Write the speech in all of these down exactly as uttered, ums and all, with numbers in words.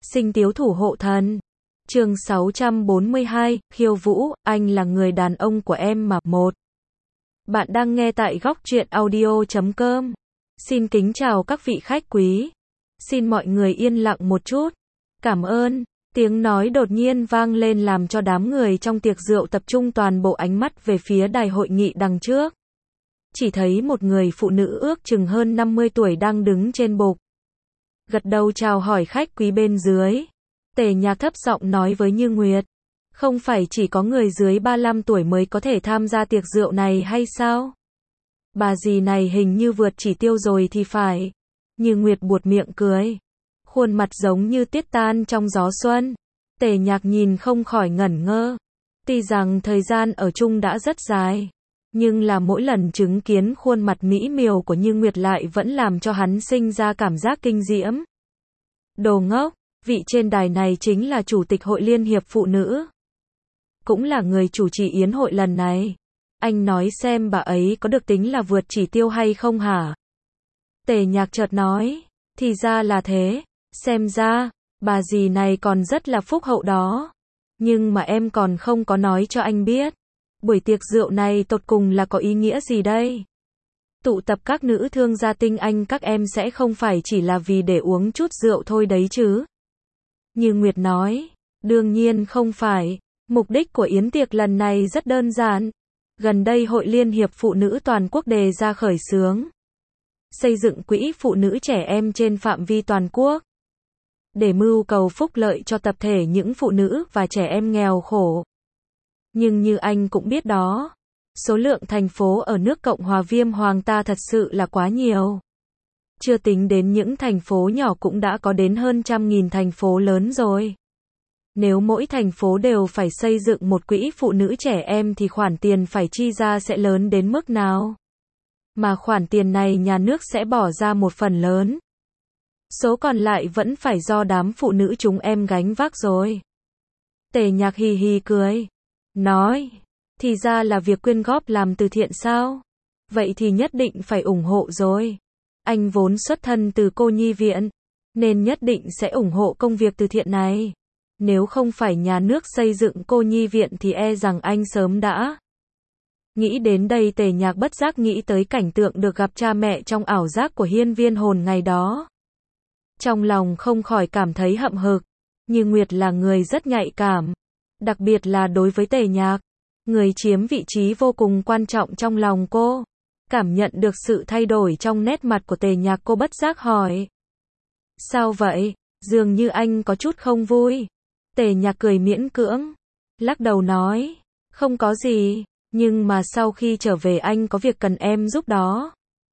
Sinh Tiếu Thủ Hộ Thần. Chương sáu trăm bốn mươi hai, khiêu vũ, anh là người đàn ông của em mà. Một. Bạn đang nghe tại góc truyện audio chấm com. Xin kính chào các vị khách quý. Xin mọi người yên lặng một chút. Cảm ơn. Tiếng nói đột nhiên vang lên làm cho đám người trong tiệc rượu tập trung toàn bộ ánh mắt về phía đài hội nghị đằng trước. Chỉ thấy một người phụ nữ ước chừng hơn năm mươi tuổi đang đứng trên bục. Gật đầu chào hỏi khách quý bên dưới. Tề Nhạc thấp giọng nói với Như Nguyệt. Không phải chỉ có người dưới ba mươi lăm tuổi mới có thể tham gia tiệc rượu này hay sao? Bà dì này hình như vượt chỉ tiêu rồi thì phải. Như Nguyệt buột miệng cười. Khuôn mặt giống như tiết tan trong gió xuân. Tề Nhạc nhìn không khỏi ngẩn ngơ. Tuy rằng thời gian ở chung đã rất dài. Nhưng là mỗi lần chứng kiến khuôn mặt mỹ miều của Như Nguyệt lại vẫn làm cho hắn sinh ra cảm giác kinh diễm. Đồ ngốc, vị trên đài này chính là Chủ tịch Hội Liên hiệp Phụ nữ. Cũng là người chủ trì yến hội lần này. Anh nói xem bà ấy có được tính là vượt chỉ tiêu hay không hả? Tề Nhạc chợt nói, thì ra là thế, xem ra, bà dì này còn rất là phúc hậu đó. Nhưng mà em còn không có nói cho anh biết. Buổi tiệc rượu này tột cùng là có ý nghĩa gì đây? Tụ tập các nữ thương gia tinh anh các em sẽ không phải chỉ là vì để uống chút rượu thôi đấy chứ? Như Nguyệt nói, đương nhiên không phải. Mục đích của yến tiệc lần này rất đơn giản. Gần đây Hội Liên hiệp Phụ nữ toàn quốc đề ra khởi xướng xây dựng quỹ phụ nữ trẻ em trên phạm vi toàn quốc. Để mưu cầu phúc lợi cho tập thể những phụ nữ và trẻ em nghèo khổ. Nhưng như anh cũng biết đó, số lượng thành phố ở nước Cộng hòa Viêm Hoàng ta thật sự là quá nhiều. Chưa tính đến những thành phố nhỏ cũng đã có đến hơn trăm nghìn thành phố lớn rồi. Nếu mỗi thành phố đều phải xây dựng một quỹ phụ nữ trẻ em thì khoản tiền phải chi ra sẽ lớn đến mức nào? Mà khoản tiền này nhà nước sẽ bỏ ra một phần lớn. Số còn lại vẫn phải do đám phụ nữ chúng em gánh vác rồi. Tề Nhạc hì hì cười. Nói, thì ra là việc quyên góp làm từ thiện sao? Vậy thì nhất định phải ủng hộ rồi. Anh vốn xuất thân từ cô nhi viện, nên nhất định sẽ ủng hộ công việc từ thiện này. Nếu không phải nhà nước xây dựng cô nhi viện thì e rằng anh sớm đã. Nghĩ đến đây Tề Nhạc bất giác nghĩ tới cảnh tượng được gặp cha mẹ trong ảo giác của Hiên Viên Hồn ngày đó. Trong lòng không khỏi cảm thấy hậm hực. Như Nguyệt là người rất nhạy cảm. Đặc biệt là đối với Tề Nhạc. Người chiếm vị trí vô cùng quan trọng trong lòng cô. Cảm nhận được sự thay đổi trong nét mặt của Tề Nhạc cô bất giác hỏi. Sao vậy? Dường như anh có chút không vui. Tề Nhạc cười miễn cưỡng. Lắc đầu nói. Không có gì. Nhưng mà sau khi trở về anh có việc cần em giúp đó.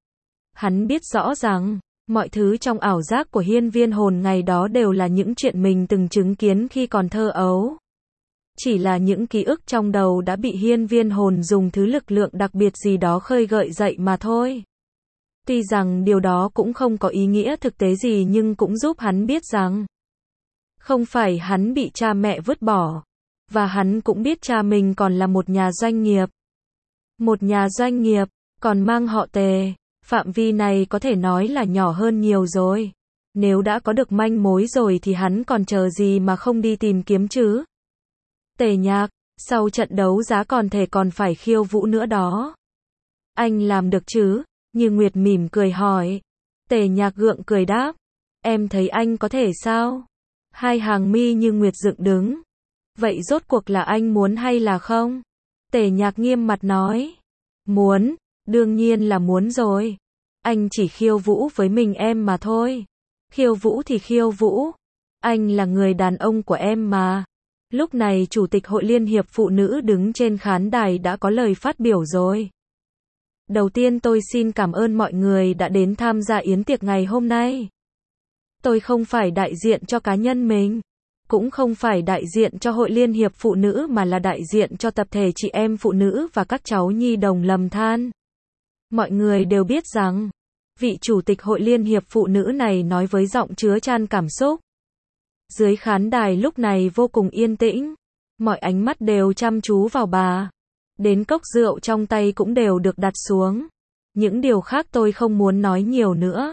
Hắn biết rõ rằng, mọi thứ trong ảo giác của Hiên Viên Hồn ngày đó đều là những chuyện mình từng chứng kiến khi còn thơ ấu. Chỉ là những ký ức trong đầu đã bị Hiên Viên Hồn dùng thứ lực lượng đặc biệt gì đó khơi gợi dậy mà thôi. Tuy rằng điều đó cũng không có ý nghĩa thực tế gì nhưng cũng giúp hắn biết rằng không phải hắn bị cha mẹ vứt bỏ. Và hắn cũng biết cha mình còn là một nhà doanh nghiệp. Một nhà doanh nghiệp, còn mang họ Tề. Phạm vi này có thể nói là nhỏ hơn nhiều rồi. Nếu đã có được manh mối rồi thì hắn còn chờ gì mà không đi tìm kiếm chứ? Tề Nhạc, sau trận đấu giá còn thể còn phải khiêu vũ nữa đó. Anh làm được chứ? Như Nguyệt mỉm cười hỏi. Tề Nhạc gượng cười đáp. Em thấy anh có thể sao? Hai hàng mi Như Nguyệt dựng đứng. Vậy rốt cuộc là anh muốn hay là không? Tề Nhạc nghiêm mặt nói. Muốn, đương nhiên là muốn rồi. Anh chỉ khiêu vũ với mình em mà thôi. Khiêu vũ thì khiêu vũ. Anh là người đàn ông của em mà. Lúc này Chủ tịch Hội Liên hiệp Phụ nữ đứng trên khán đài đã có lời phát biểu rồi. Đầu tiên tôi xin cảm ơn mọi người đã đến tham gia yến tiệc ngày hôm nay. Tôi không phải đại diện cho cá nhân mình. Cũng không phải đại diện cho Hội Liên hiệp Phụ nữ mà là đại diện cho tập thể chị em phụ nữ và các cháu nhi đồng lầm than. Mọi người đều biết rằng, vị Chủ tịch Hội Liên hiệp Phụ nữ này nói với giọng chứa chan cảm xúc. Dưới khán đài lúc này vô cùng yên tĩnh. Mọi ánh mắt đều chăm chú vào bà. Đến cốc rượu trong tay cũng đều được đặt xuống. Những điều khác tôi không muốn nói nhiều nữa.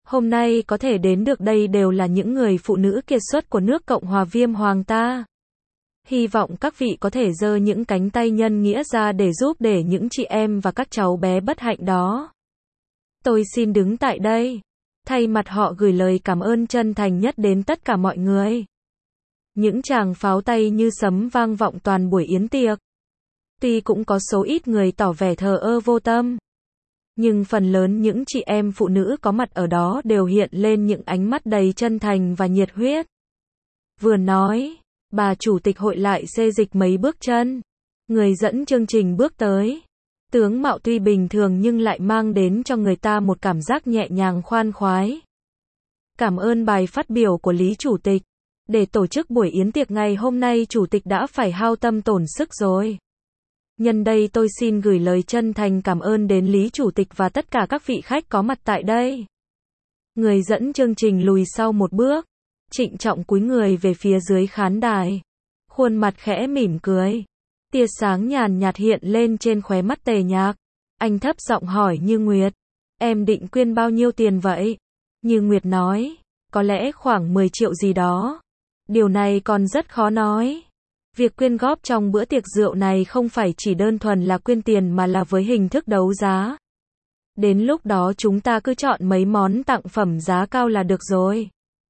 Hôm nay có thể đến được đây đều là những người phụ nữ kiệt xuất của nước Cộng hòa Viêm Hoàng ta. Hy vọng các vị có thể giơ những cánh tay nhân nghĩa ra để giúp để những chị em và các cháu bé bất hạnh đó. Tôi xin đứng tại đây, thay mặt họ gửi lời cảm ơn chân thành nhất đến tất cả mọi người. Những tràng pháo tay như sấm vang vọng toàn buổi yến tiệc. Tuy cũng có số ít người tỏ vẻ thờ ơ vô tâm, nhưng phần lớn những chị em phụ nữ có mặt ở đó đều hiện lên những ánh mắt đầy chân thành và nhiệt huyết. Vừa nói, bà chủ tịch hội lại xê dịch mấy bước chân. Người dẫn chương trình bước tới. Tướng mạo tuy bình thường nhưng lại mang đến cho người ta một cảm giác nhẹ nhàng khoan khoái. Cảm ơn bài phát biểu của Lý Chủ tịch. Để tổ chức buổi yến tiệc ngày hôm nay Chủ tịch đã phải hao tâm tổn sức rồi. Nhân đây tôi xin gửi lời chân thành cảm ơn đến Lý Chủ tịch và tất cả các vị khách có mặt tại đây. Người dẫn chương trình lùi sau một bước, trịnh trọng cúi người về phía dưới khán đài. Khuôn mặt khẽ mỉm cười. Tia sáng nhàn nhạt hiện lên trên khóe mắt Tề Nhạc. Anh thấp giọng hỏi Như Nguyệt. Em định quyên bao nhiêu tiền vậy? Như Nguyệt nói. Có lẽ khoảng mười triệu gì đó. Điều này còn rất khó nói. Việc quyên góp trong bữa tiệc rượu này không phải chỉ đơn thuần là quyên tiền mà là với hình thức đấu giá. Đến lúc đó chúng ta cứ chọn mấy món tặng phẩm giá cao là được rồi.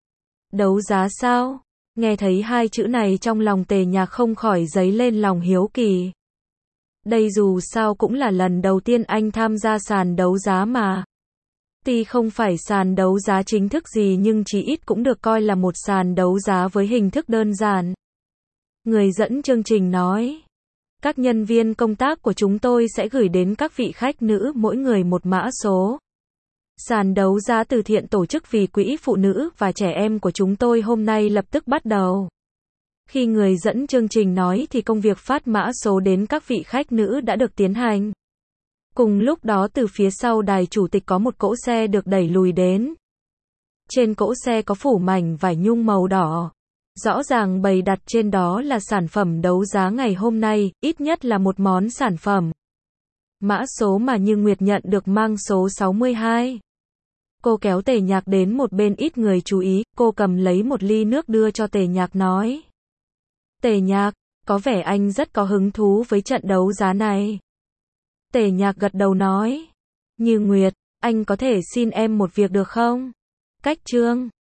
Đấu giá sao? Nghe thấy hai chữ này trong lòng Tề Nhạc không khỏi dấy lên lòng hiếu kỳ. Đây dù sao cũng là lần đầu tiên anh tham gia sàn đấu giá mà. Tuy không phải sàn đấu giá chính thức gì nhưng chí ít cũng được coi là một sàn đấu giá với hình thức đơn giản. Người dẫn chương trình nói. Các nhân viên công tác của chúng tôi sẽ gửi đến các vị khách nữ mỗi người một mã số. Sàn đấu giá từ thiện tổ chức vì quỹ phụ nữ và trẻ em của chúng tôi hôm nay lập tức bắt đầu. Khi người dẫn chương trình nói thì công việc phát mã số đến các vị khách nữ đã được tiến hành. Cùng lúc đó từ phía sau đài chủ tịch có một cỗ xe được đẩy lùi đến. Trên cỗ xe có phủ mảnh vải nhung màu đỏ. Rõ ràng bày đặt trên đó là sản phẩm đấu giá ngày hôm nay, ít nhất là một món sản phẩm. Mã số mà Như Nguyệt nhận được mang số sáu mươi hai. Cô kéo Tề Nhạc đến một bên ít người chú ý, cô cầm lấy một ly nước đưa cho Tề Nhạc nói. Tề Nhạc, có vẻ anh rất có hứng thú với trận đấu giá này. Tề Nhạc gật đầu nói. Như Nguyệt, anh có thể xin em một việc được không? Cách Trương.